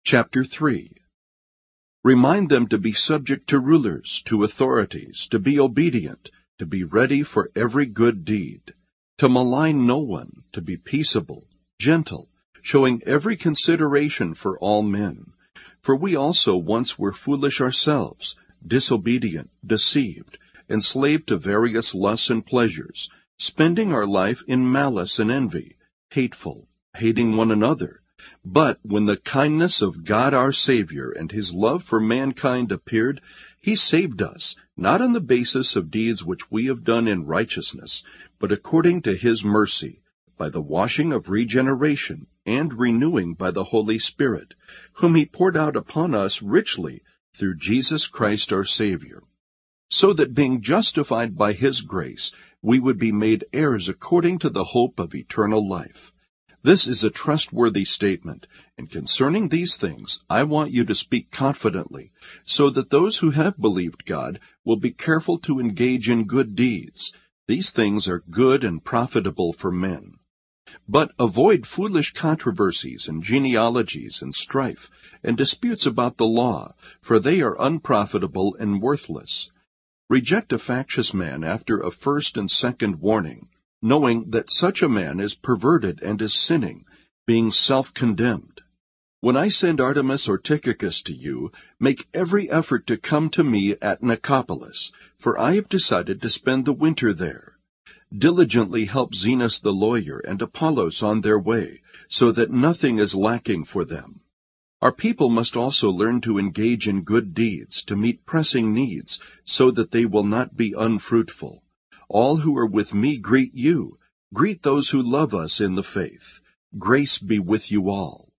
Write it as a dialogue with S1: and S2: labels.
S1: Chapter 3. Remind them to be subject to rulers, to authorities, to be obedient, to be ready for every good deed, to malign no one, to be peaceable, gentle, showing every consideration for all men. For we also once were foolish ourselves, disobedient, deceived, enslaved to various lusts and pleasures, spending our life in malice and envy, hateful, hating one another. But when the kindness of God our Savior and his love for mankind appeared, he saved us, not on the basis of deeds which we have done in righteousness, but according to his mercy, by the washing of regeneration and renewing by the Holy Spirit, whom he poured out upon us richly through Jesus Christ our Savior, so that being justified by his grace, we would be made heirs according to the hope of eternal life. This is a trustworthy statement, and concerning these things I want you to speak confidently, so that those who have believed God will be careful to engage in good deeds. These things are good and profitable for men. But avoid foolish controversies and genealogies and strife, and disputes about the law, for they are unprofitable and worthless. Reject a factious man after a first and second warning, knowing that such a man is perverted and is sinning, being self-condemned. When I send Artemas or Tychicus to you, make every effort to come to me at Nicopolis, for I have decided to spend the winter there. Diligently help Zenas the lawyer and Apollos on their way, so that nothing is lacking for them. Our people must also learn to engage in good deeds, to meet pressing needs, so that they will not be unfruitful. All who are with me greet you. Greet those who love us in the faith. Grace be with you all.